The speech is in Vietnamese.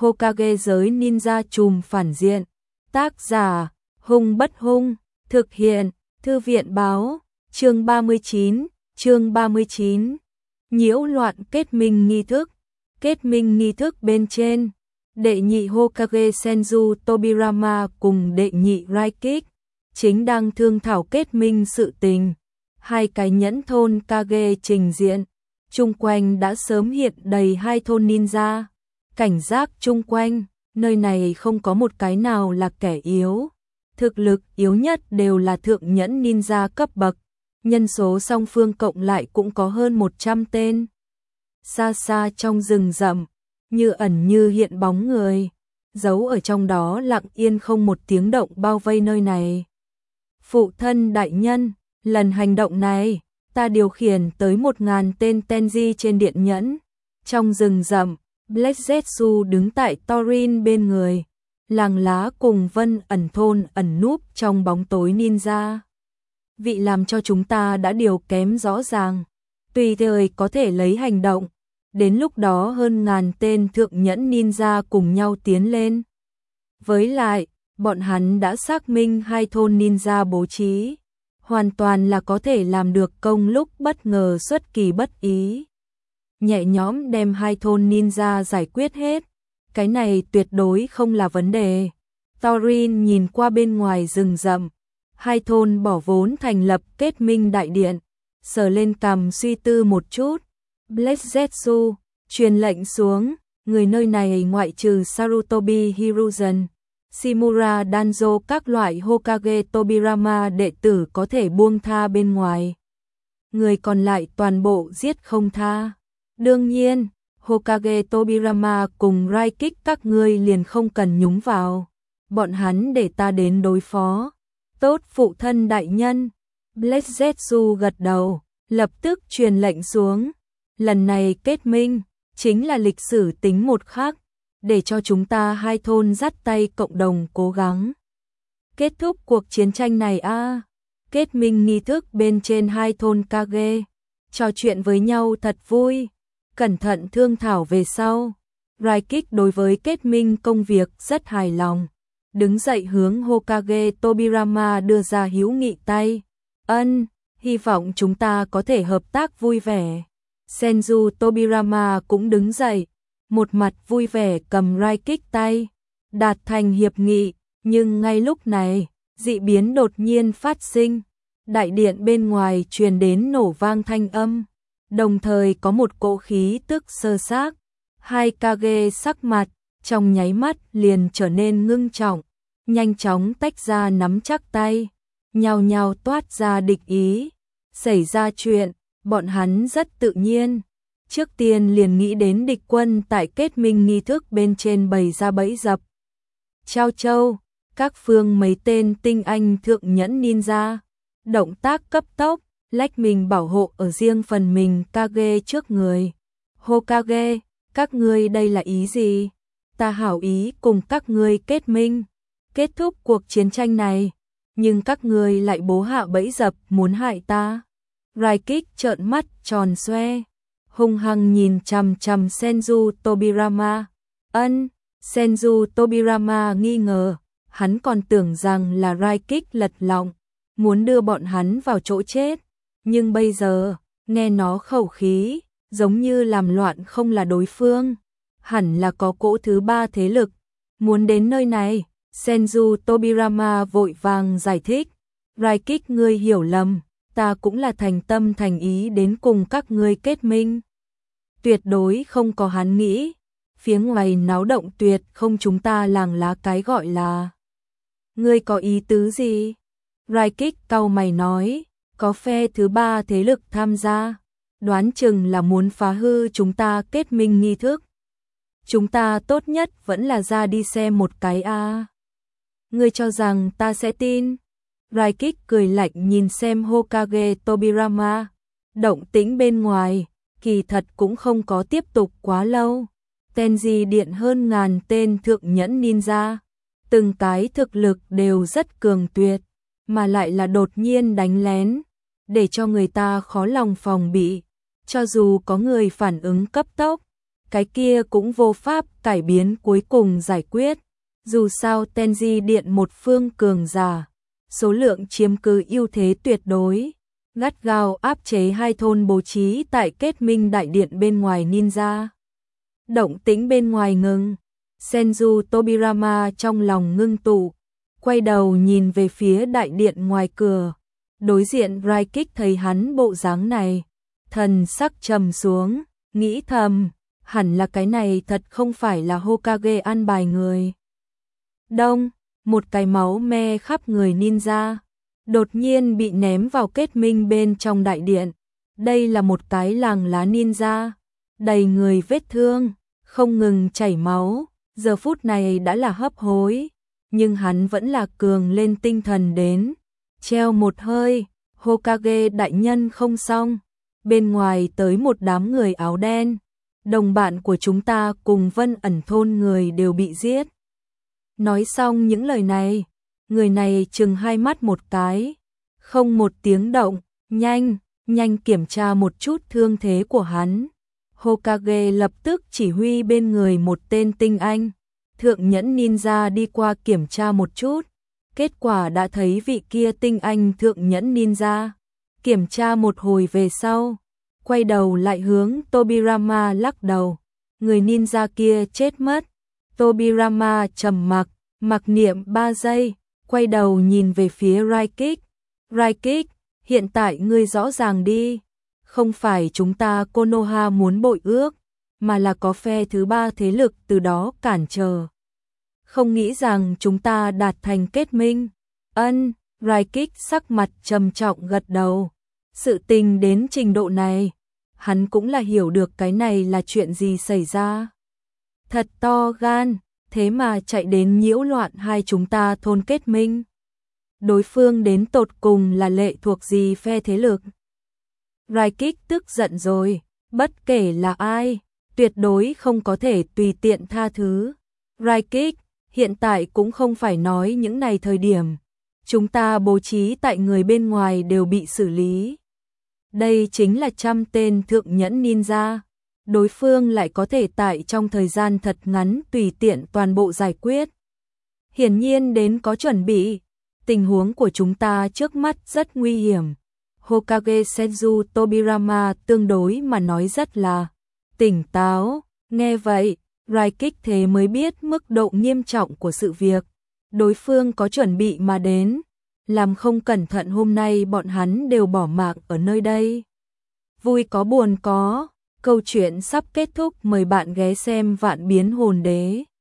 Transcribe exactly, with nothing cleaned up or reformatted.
Hokage giới ninja trùm phản diện. Tác giả, Hung Bất Hung, thực hiện, Thư viện báo, chương ba mươi chín, chương ba mươi chín. Nhiễu loạn kết minh nghi thức. Kết minh nghi thức bên trên, đệ nhị Hokage Senju Tobirama cùng đệ nhị Raikik chính đang thương thảo kết minh sự tình. Hai cái nhẫn thôn Kage trình diện, chung quanh đã sớm hiện đầy hai thôn ninja. Cảnh giác chung quanh, nơi này không có một cái nào là kẻ yếu. Thực lực yếu nhất đều là thượng nhẫn ninja cấp bậc, nhân số song phương cộng lại cũng có hơn một trăm tên. Xa xa trong rừng rậm, như ẩn như hiện bóng người, giấu ở trong đó lặng yên không một tiếng động bao vây nơi này. Phụ thân đại nhân, lần hành động này, ta điều khiển tới một ngàn tên Tenji trên điện nhẫn. Trong rừng rậm, Black Zetsu đứng tại Thorin bên người, làng lá cùng Vân ẩn thôn ẩn núp trong bóng tối ninja. Vị làm cho chúng ta đã điều kém rõ ràng, tùy thời có thể lấy hành động. Đến lúc đó hơn ngàn tên thượng nhẫn ninja cùng nhau tiến lên. Với lại, bọn hắn đã xác minh hai thôn ninja bố trí, hoàn toàn là có thể làm được công lúc bất ngờ xuất kỳ bất ý. Nhẹ nhõm đem hai thôn ninja giải quyết hết, cái này tuyệt đối không là vấn đề. Thorin nhìn qua bên ngoài rừng rậm, hai thôn bỏ vốn thành lập kết minh đại điện, sờ lên cằm suy tư một chút. Black Zetsu truyền lệnh xuống, người nơi này ngoại trừ Sarutobi Hiruzen, Shimura Danzo các loại Hokage Tobirama đệ tử có thể buông tha bên ngoài. Người còn lại toàn bộ giết không tha. Đương nhiên, Hokage Tobirama cùng Raikik các ngươi liền không cần nhúng vào. Bọn hắn để ta đến đối phó. Tốt phụ thân đại nhân. Black Zetsu gật đầu, lập tức truyền lệnh xuống. Lần này kết minh, chính là lịch sử tính một khắc, để cho chúng ta hai thôn dắt tay cộng đồng cố gắng. Kết thúc cuộc chiến tranh này a à. Kết minh nghi thức bên trên hai thôn Kage, trò chuyện với nhau thật vui, cẩn thận thương thảo về sau. Raikik đối với kết minh công việc rất hài lòng, đứng dậy hướng Hokage Tobirama đưa ra hữu nghị tay. Ân, hy vọng chúng ta có thể hợp tác vui vẻ. Senju Tobirama cũng đứng dậy, một mặt vui vẻ cầm Raikik tay, đạt thành hiệp nghị. Nhưng ngay lúc này, dị biến đột nhiên phát sinh. Đại điện bên ngoài truyền đến nổ vang thanh âm, đồng thời có một cỗ khí tức sơ xác. Hai Kage sắc mặt trong nháy mắt liền trở nên ngưng trọng, nhanh chóng tách ra nắm chắc tay, nhao nhao toát ra địch ý. Xảy ra chuyện, bọn hắn rất tự nhiên, trước tiên liền nghĩ đến địch quân tại kết minh nghi thức bên trên bày ra bẫy dập. Trao châu, các phương mấy tên tinh anh thượng nhẫn ninja, động tác cấp tốc, lách mình bảo hộ ở riêng phần mình Kage trước người. Hokage, các ngươi đây là ý gì? Ta hảo ý cùng các ngươi kết minh, kết thúc cuộc chiến tranh này, nhưng các ngươi lại bố hạ bẫy dập muốn hại ta. Raikik trợn mắt tròn xoe, hung hăng nhìn chằm chằm Senju Tobirama. Ân, Senju Tobirama nghi ngờ, hắn còn tưởng rằng là Raikik lật lọng, muốn đưa bọn hắn vào chỗ chết. Nhưng bây giờ, nghe nó khẩu khí, giống như làm loạn không là đối phương, hẳn là có cỗ thứ ba thế lực muốn đến nơi này. Senju Tobirama vội vàng giải thích, Raikik ngươi hiểu lầm, ta cũng là thành tâm thành ý đến cùng các ngươi kết minh. Tuyệt đối không có hắn nghĩ, phía ngoài náo động tuyệt không chúng ta làng lá cái gọi là. Ngươi có ý tứ gì? Raikik cau mày nói, có phe thứ ba thế lực tham gia, đoán chừng là muốn phá hư chúng ta kết minh nghi thức. Chúng ta tốt nhất vẫn là ra đi xem một cái a. À. Ngươi cho rằng ta sẽ tin? Raikik cười lạnh nhìn xem Hokage Tobirama. Động tĩnh bên ngoài, kỳ thật cũng không có tiếp tục quá lâu. Tenji điện hơn ngàn tên thượng nhẫn ninja, từng cái thực lực đều rất cường tuyệt, mà lại là đột nhiên đánh lén, để cho người ta khó lòng phòng bị. Cho dù có người phản ứng cấp tốc, cái kia cũng vô pháp cải biến cuối cùng giải quyết. Dù sao Tenji Điện một phương cường giả, số lượng chiếm cứ ưu thế tuyệt đối, gắt gao áp chế hai thôn bố trí tại kết minh đại điện bên ngoài ninja. Động tĩnh bên ngoài ngừng, Senju Tobirama trong lòng ngưng tụ, quay đầu nhìn về phía đại điện ngoài cửa. Đối diện Raikik thấy hắn bộ dáng này, thần sắc trầm xuống, nghĩ thầm, hẳn là cái này thật không phải là Hokage an bài người. Đông, một cái máu me khắp người ninja, đột nhiên bị ném vào kết minh bên trong đại điện. Đây là một cái làng lá ninja, đầy người vết thương, không ngừng chảy máu, giờ phút này đã là hấp hối, nhưng hắn vẫn là cường lên tinh thần đến, treo một hơi, Hokage đại nhân không xong. Bên ngoài tới một đám người áo đen, đồng bạn của chúng ta cùng Vân Ẩn thôn người đều bị giết. Nói xong những lời này, người này chừng hai mắt một cái, không một tiếng động, nhanh, nhanh kiểm tra một chút thương thế của hắn. Hokage lập tức chỉ huy bên người một tên tinh anh, thượng nhẫn ninja đi qua kiểm tra một chút, kết quả đã thấy vị kia tinh anh thượng nhẫn ninja, kiểm tra một hồi về sau, quay đầu lại hướng Tobirama lắc đầu, người ninja kia chết mất. Tobirama trầm mặc, mặc niệm ba giây, quay đầu nhìn về phía Raikik. Raikik, hiện tại ngươi rõ ràng đi, không phải chúng ta Konoha muốn bội ước, mà là có phe thứ ba thế lực từ đó cản trở. Không nghĩ rằng chúng ta đạt thành kết minh. Ân, Raikik sắc mặt trầm trọng gật đầu. Sự tình đến trình độ này, hắn cũng là hiểu được cái này là chuyện gì xảy ra. Thật to gan, thế mà chạy đến nhiễu loạn hai chúng ta thôn kết minh. Đối phương đến tột cùng là lệ thuộc gì phe thế lực. Raikik tức giận rồi, bất kể là ai, tuyệt đối không có thể tùy tiện tha thứ. Raikik, hiện tại cũng không phải nói những này thời điểm. Chúng ta bố trí tại người bên ngoài đều bị xử lý. Đây chính là trăm tên thượng nhẫn ninja. Đối phương lại có thể tại trong thời gian thật ngắn tùy tiện toàn bộ giải quyết. Hiển nhiên đến có chuẩn bị. Tình huống của chúng ta trước mắt rất nguy hiểm. Hokage Senju Tobirama tương đối mà nói rất là tỉnh táo. Nghe vậy, Raikik thế mới biết mức độ nghiêm trọng của sự việc. Đối phương có chuẩn bị mà đến. Làm không cẩn thận hôm nay bọn hắn đều bỏ mạng ở nơi đây. Vui có buồn có. Câu chuyện sắp kết thúc, mời bạn ghé xem Vạn Biến Hồn Đế.